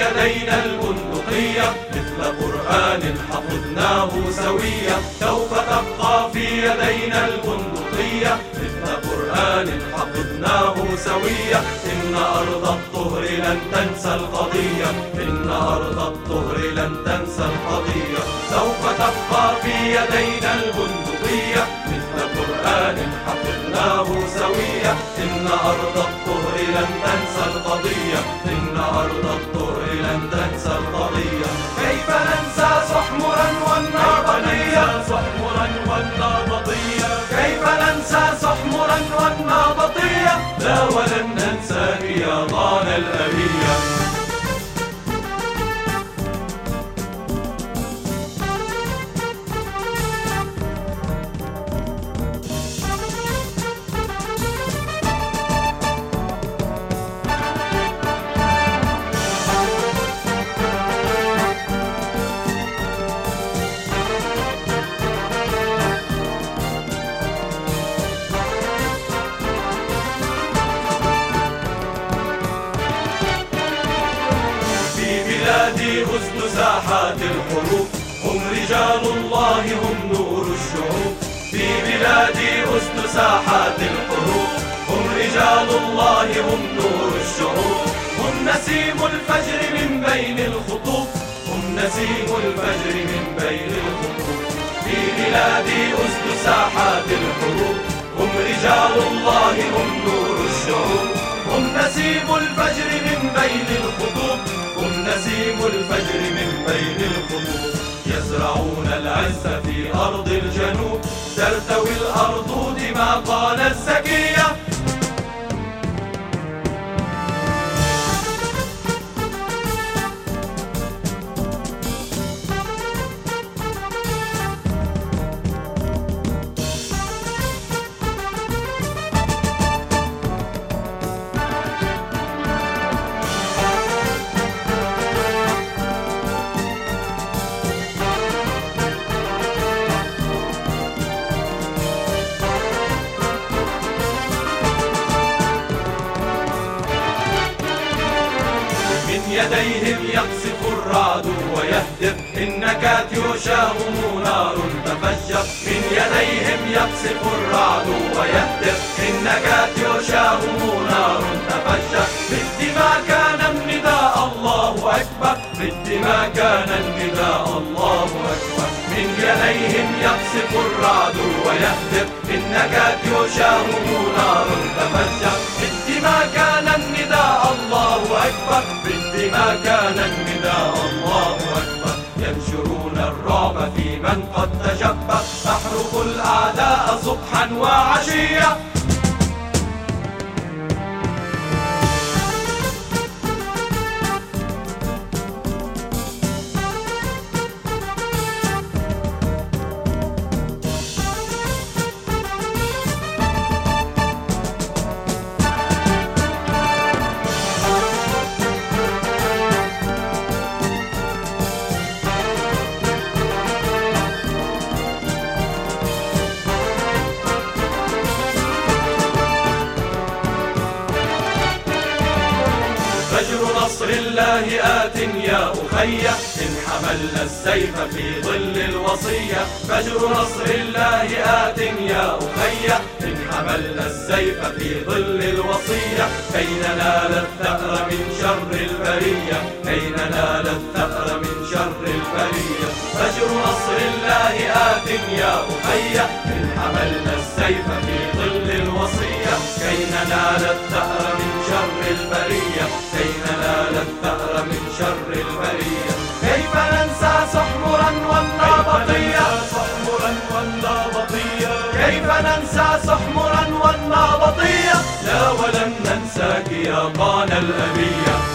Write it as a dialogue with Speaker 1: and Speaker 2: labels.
Speaker 1: يدينا البندقية مثل قرآن حفظناه سوية. سوف تبقى في يدينا البندقية مثل قرآن حفظناه سوية. إن أرض الطهر لن تنسى القضية، إن أرض الطهر لن تنسى القضية. سوف تبقى في يدينا البندقية مثل قرآن حفظناه سوية. إن أرض الطهر لن تنسى القضية، إن أرض الطهر لن تنسى القضية. كيف ننسى سحمرا والنابضية، سحمرا والنابضية، كيف ننسى سحمرا والنابضية. لا ولن ننسى رياضان الأبية. بلادي أسد ساحات الحروب، هم رجال الله هم نور الشعوب. في بلادي أسد ساحات الحروب، هم رجال الله هم نور الشعوب. هم نسيم الفجر من بين الخطوط، هم نسيم الفجر من بين الخطوط. في بلادي أسد ساحات الحروب، هم رجال الله هم نور الشعوب. هم نسيم الفجر من بين الخطوط، هم نسيم الفجر من بين الخطوط. يزرعون العز في أرض الجنوب، ترتوي الأرض دماغنا الزكية. يديهم يقصف الرعد ويهدر، إن كاتيوشاهم نار تفجر. من يديهم يقصف الرعد ويهدر، إن كاتيوشاهم نار تفجر. بالدماء كان النداء الله أكبر، بالدماء كان النداء الله أكبر. من يديهم يقصف الرعد ويهدر، إن كاتيوشاهم نار تفجر. بالدماء كان النداء الله أكبر، بالدماء كان النداء الله أكبر. ينشرون الرعب في من قد تشبه، تحرق الأعداء صبحا وعشية. فجر نصر الله آت يا أخي، إن حملنا السيف في ظل الوصية. فجر نصر الله آت يا أخي، إن حملنا السيف في ظل الوصية. كي ننال الثأر من شر البرية، كي ننال الثأر من شر البرية. فجر نصر الله آت يا أخي، إن حملنا السيف في ظل الوصية. كي ننال الثأر من شر البرية، كي ننال الثأر من شر البرية. كيف ننسى سحمرا والنابضية، سحمرا والنابضية، كيف ننسى سحمرا والنابضية. لا ولن ننساك يا طان الأبية.